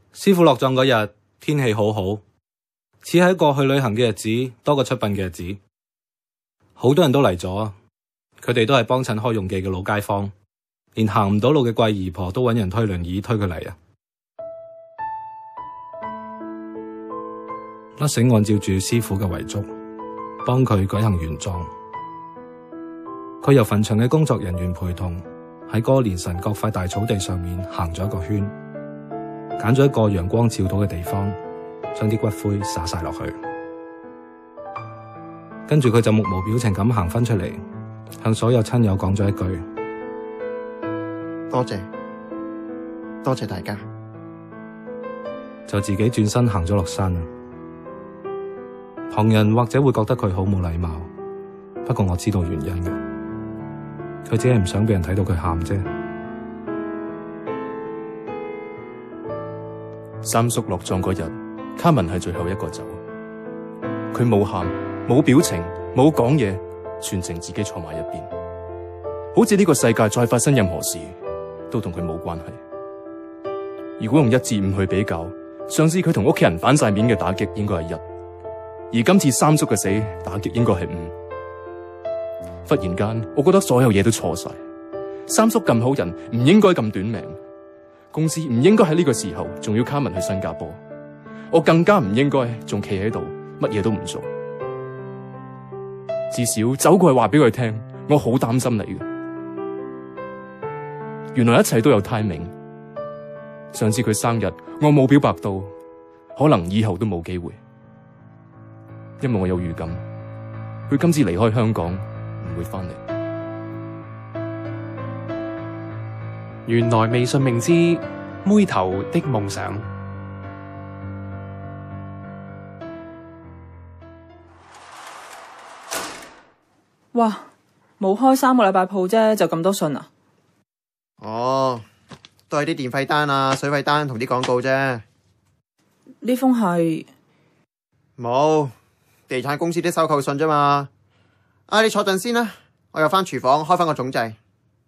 師傅落葬嗰日天氣好好，似喺過去旅行嘅日子多過出殯嘅日子。好多人都嚟咗，佢哋都係幫襯開容記嘅老街坊，連行唔到路嘅貴姨婆都揾人推輪椅推佢嚟啊！甩繩按照住師傅嘅遺囑，幫佢舉行完葬。佢由墳場嘅工作人員陪同，喺哥連臣角塊大草地上面行咗一個圈，揀咗一個陽光照到嘅地方，將啲骨灰灑晒落去。跟住佢就目無表情咁行返出嚟，向所有親友講咗一句： 多謝，多謝大家。 就自己轉身行咗落山啦。旁人或者會覺得佢好冇禮貌，不過我知道原因嘅，佢只係唔想俾人睇到佢喊啫。 三叔落葬嗰日，卡文係最後一個走，佢冇喊，冇表情，冇講嘢，全程自己坐埋一邊，好似呢個世界再發生任何事都同佢冇關係。如果用1至5去比較，上次佢同屋企人反晒面嘅打擊應該係1，而今次三叔嘅死打擊應該係5。忽然間，我覺得所有嘢都錯晒。三叔咁好人，唔應該咁短命。公司唔應該喺呢個時候仲要卡文去新加坡。我更加唔應該仲企喺度，乜嘢都唔做。至少走過去話俾佢聽，我好擔心你嘅。原來一切都有 timing。上次佢生日，我冇表白到，可能以後都冇機會。因為我有預感，佢今次離開香港唔會翻嚟。 原來未信明知妹頭的夢想。 哇，冇開3個禮拜鋪啫，就咁多信啊？ 哦，都係啲電費單啊、水費單同啲廣告啫。 呢封係冇。地產公司啲收購信啫嘛。你坐陣先啦，我又返廚房開返個總掣。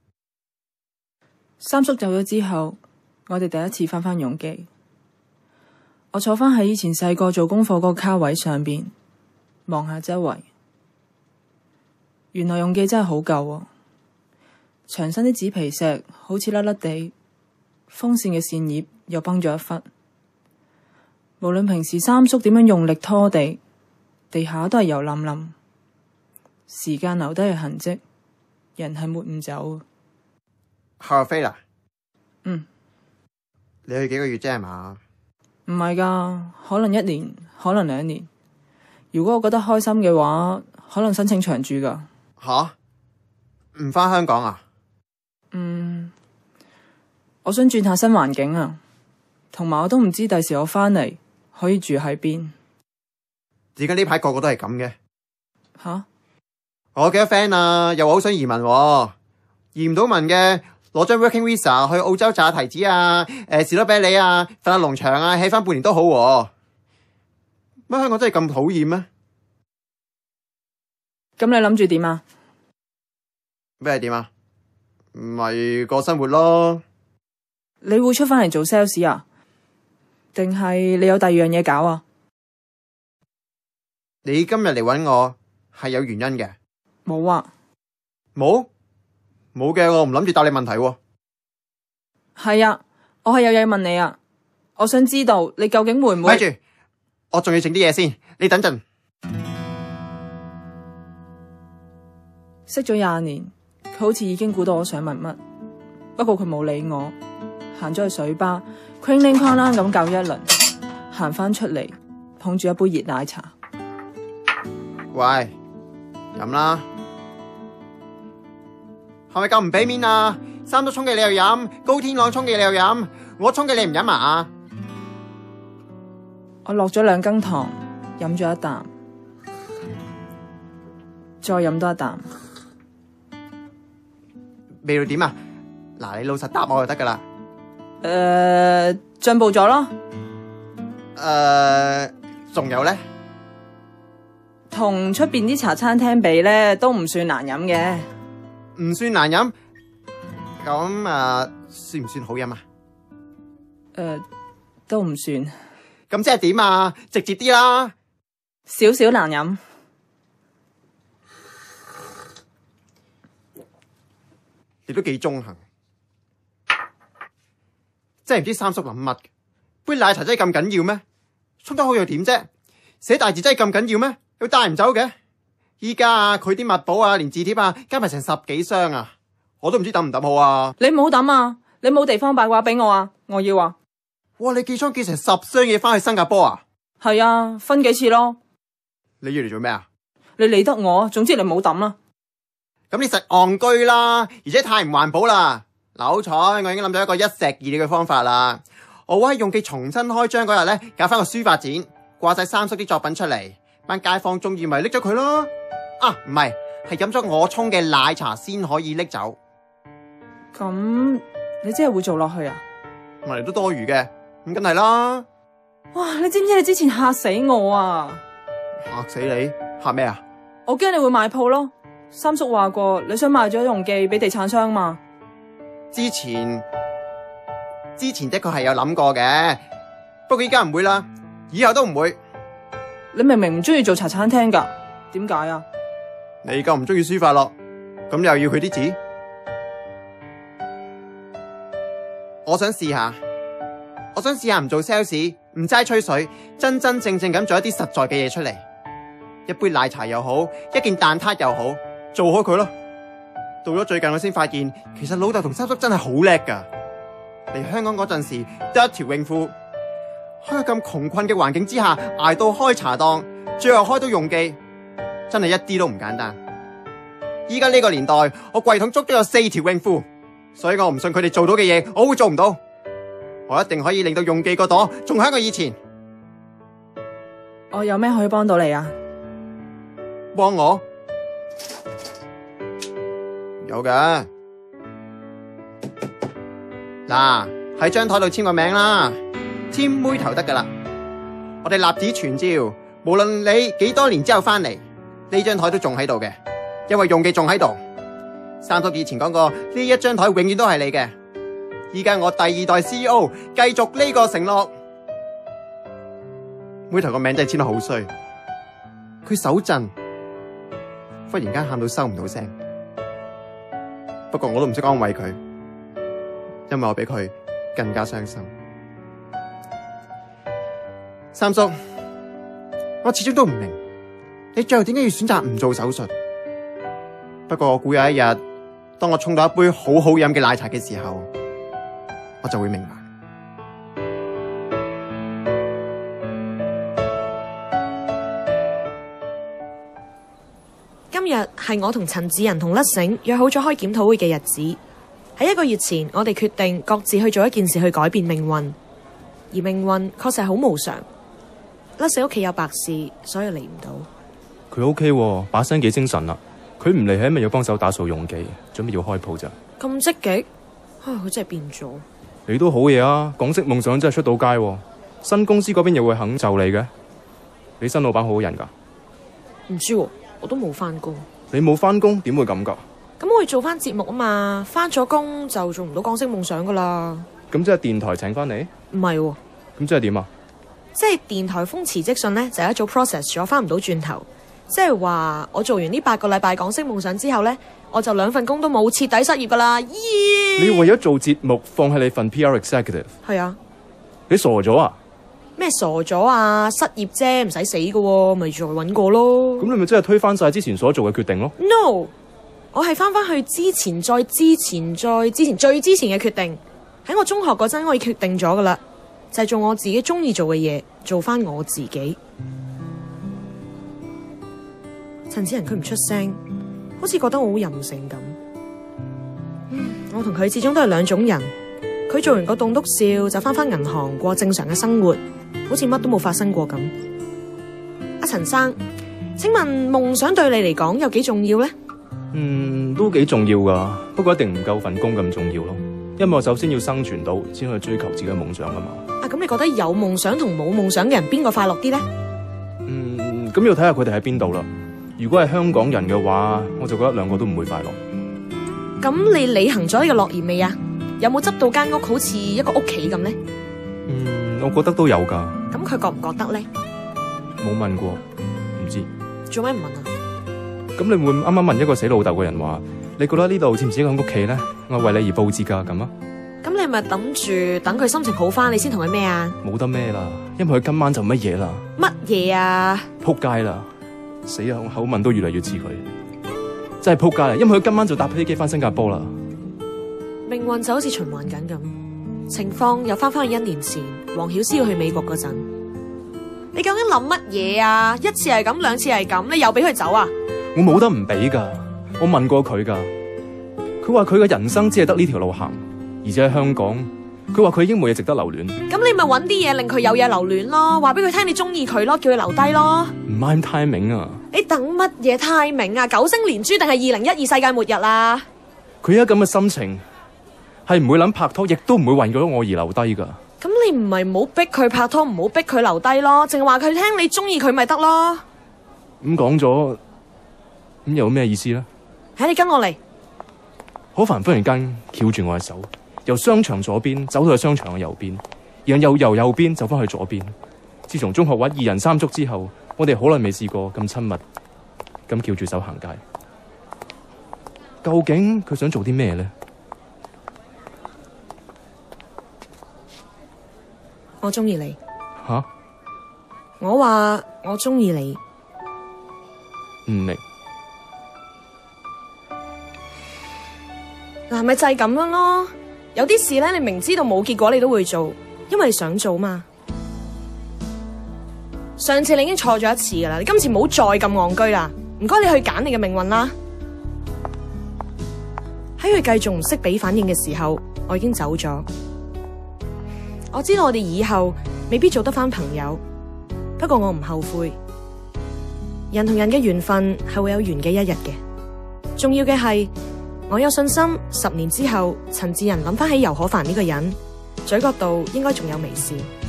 三叔走咗之後，我哋第一次返容記。我坐返喺以前細個做功課嗰個卡位上邊，望下周圍。原來容記真係好舊喎，牆身啲紙皮石好似甩甩地，風扇嘅扇葉又崩咗一忽。無論平時三叔點樣用力拖地，地下都係油冧冧，時間留低嘅痕跡，人係抹唔走。 夏飛啦， 嗯， 你去幾個月啫係嘛？ 唔係㗎，可能1年，可能2年。如果我覺得開心嘅話，可能申請長住㗎。 吓？唔返香港啊？ 我想轉下新環境啊，同埋我都唔知第時我返嚟可以住喺邊。 點解呢排個個都係咁嘅？ 吓？ 我幾多 friend 啊，又話好想移民喎，移唔到民嘅，攞張 working visa 去澳洲榨提子啊，士多啤梨啊，瞓下農場啊，起翻半年都好喎。乜香港真係咁討厭咩？ 咁你諗住點啊？ 咩係點啊？唔係過生活咯。 你會出返嚟做 sales 啊？定係你有第二樣嘢搞啊？ 你今日嚟搵我係有原因嘅。 冇啊。 冇嘅，我唔諗住答你問題喎。 係啊，我係有嘢問你啊。我想知道你究竟會唔會？ 咪住，我仲要整啲嘢先，你等陣。 識咗20年，佢好似已經估到我想問乜，不過佢冇理我，行咗去水吧，哐啷哐啷咁搞一輪，行返出嚟，捧住一杯熱奶茶。 喂，飲啦，係咪咁唔俾面啊？三叔沖嘅你又飲，高天朗沖嘅你又飲，我沖嘅你唔飲啊？ 我落咗2羹糖，飲咗一啖，再飲多一啖。 味道點啊？嗱，你老實答我就得噶啦。 進步咗咯。 仲有咧？ 同出邊啲茶餐廳比咧，都唔算難飲嘅。 唔算難飲，咁算唔算好飲啊？ 都唔算， 咁即係點啊？直接啲啦。 少少難飲。 你都幾中肯，真係唔知三叔諗乜。杯奶茶真係咁緊要咩？沖得好又點啫？寫大字真係咁緊要咩？又帶唔走嘅？依家啊，佢啲墨寶啊，連字帖啊，加埋成10幾箱啊，我都唔知抌唔抌好啊！ 你唔好抌啊！你冇地方擺畫俾我啊！我要啊！ 哇！你寄倉寄成10箱嘢翻去新加坡啊？ 係啊，分幾次咯。 你要嚟做咩啊？ 你理得我？總之你冇抌啦。 咁你實戇居啦，而且太唔環保啦。嗱，好彩我已經諗到一個一石二鳥嘅方法啦。我會喺用記重新開張嗰日咧，搞翻個書法展，掛晒三叔啲作品出嚟，班街坊中意咪拎咗佢咯。啊，唔係，係飲咗我沖嘅奶茶先可以拎走。 咁你真係會做落去啊？ 我哋都多餘嘅，咁梗係啦。 哇！你知唔知你之前嚇死我啊？ 嚇死你？嚇咩啊？ 我驚你會賣鋪咯。三叔話過你想賣咗用記俾地產商嘛？ 之前的確係有諗過嘅，不過依家唔會啦，以後都唔會。 你明明唔中意做茶餐廳噶，點解啊？ 你夠唔中意書法咯？咁又要佢啲字？我想試下唔做 sales， 唔齋吹水，真真正正咁做一啲實在嘅嘢出嚟。一杯奶茶又好，一件蛋撻又好，做好佢咯。到咗最近我先發現，其實老豆同三叔真係好叻噶。嚟香港嗰陣時得一條泳褲，喺咁窮困嘅環境之下捱到開茶檔，最後開到用記，真係一啲都唔簡單。依家呢個年代，我櫃桶足都有4條泳褲，所以我唔信佢哋做到嘅嘢，我會做唔到。我一定可以令到用記個朵仲喺我以前。 我有咩可以幫到你啊？ 幫我？有㗎。嗱，喺張台度簽個名啦，簽妹頭得噶啦。我哋立子傳召，無論你幾多年之後翻嚟，呢張台都仲喺度嘅，因為用記仲喺度。三叔以前講過，呢一張台永遠都係你嘅。依家我第2代 CEO， 繼續呢個承諾。妹頭個名真係簽得好衰，佢手震，忽然間喊到收唔到聲。不過我都唔識安慰佢，因為我比佢更加傷心。三叔，我始終都唔明你最後點解要選擇唔做手術。不過我估有一日，當我沖到一杯好好飲嘅奶茶嘅時候，我就會明白。 今日係我同陳子仁同甩繩約好咗開檢討會嘅日子。喺1個月前，我哋決定各自去做一件事去改變命運，而命運確實係好無常。甩繩屋企有白事，所以嚟唔到。 佢 OK 喎，把聲幾精神啦。佢唔嚟係因為要幫手打掃用記，準備要開鋪咋。咁積極，佢真係變咗。 你都好嘢啊！港式夢想真係出到街喎。新公司嗰邊又會肯就你嘅？你新老闆好好人㗎？ 唔知喎，我都冇返工。 你冇返工點會咁㗎？ 咁我會做返節目啊嘛，返咗工就做唔到港式夢想㗎啦。 咁即係電台請返你？ 唔係喎。 咁即係點啊？ 即係電台封辭職信呢，就一早 process 咗，返唔到轉頭。即係話我做完呢8個禮拜港式夢想之後呢，我就2份工都冇，徹底失業㗎啦。 你為咗做節目放棄你份 PR executive？係啊。 你傻咗啊？ 咩傻咗啊？失業啫，唔使死㗎喎，咪再揾過咯。 咁你咪真係推翻晒之前所做嘅決定咯 ？No， 我係返去之前再之前再之前最之前嘅決定。喺我中學嗰陣，我已經決定咗㗎啦，就係做我自己中意做嘅嘢，做返我自己。陳子仁佢唔出聲，好似覺得我好任性咁。我同佢始終都係2種人。佢做完個棟篤笑就返銀行過正常嘅生活，好似乜都冇發生過咁。阿陳生，請問夢想對你嚟講有幾重要呢？ 都幾重要噶，不過一定唔夠份工咁重要咯。因為我首先要生存到，先去追求自己嘅夢想噶嘛。 咁你覺得有夢想同冇夢想嘅人邊個快樂啲呢？ 咁要睇下佢哋喺邊度啦。如果係香港人嘅話，我就覺得2個都唔會快樂。 咁你履行咗呢個諾言未啊？有冇執到間屋好似一個屋企咁呢？ 我覺得都有㗎。 咁佢覺唔覺得咧？ 冇問過，唔知。 做咩唔問啊？ 咁你會啱啱問一個死老豆嘅人話，你覺得呢度似唔似一個屋企咧？我為你而佈置㗎咁啊？ 咁你咪諗住等佢心情好返，你先同佢咩啊？ 冇得咩啦，因為佢今晚就乜嘢啦。 乜嘢啊？ 撲街啦！死啊！我口吻都越嚟越似佢，真係撲街啦！因為佢今晚就搭飛機返新加坡啦。 命運就好似循環緊咁，情況又返去1年前黃曉詩要去美國嗰陣。你究竟諗乜嘢啊？一次係咁，兩次係咁，你又俾佢走啊？ 我冇得唔俾㗎，我問過佢㗎，佢話佢嘅人生只係得呢條路行，而且喺香港，佢話佢已經冇嘢值得留戀。 咁你咪搵啲嘢令佢有嘢留戀咯，話俾佢聽你中意佢咯，叫佢留低咯。 唔啱 timing 啊！ 你等乜嘢 timing 啊？九星連珠定係2012世界末日啊？ 佢而家咁嘅心情，係唔會諗拍拖，亦都唔會為咗我而留低㗎。 咁你唔係唔好逼佢拍拖，唔好逼佢留低咯，淨係話佢聽你中意佢咪得咯。 咁講咗，咁有咩意思咧？ 你跟我嚟。 可凡忽然間翹住我嘅手，由商場左邊走到去商場嘅右邊，然後又由右邊走翻去左邊。自從中學玩2人3足之後，我哋好耐未試過咁親密，咁翹住手行街。究竟佢想做啲咩咧？ 我中意你。 吓？ 我話我中意你。 唔明。 嗱，咪就係咁樣咯。有啲事咧，你明知道冇結果，你都會做，因為你想做嘛。上次你已經錯咗一次噶啦，你今次唔好再咁戇居啦。唔該，你去揀你嘅命運啦。喺佢繼續唔識俾反應嘅時候，我已經走咗。我知道我哋以後未必做得返朋友，不過我唔後悔。人同人嘅緣分係會有完嘅一日嘅。重要嘅係，我有信心10年之後，陳志仁諗返起尤可凡呢個人，嘴角度應該仲有微笑。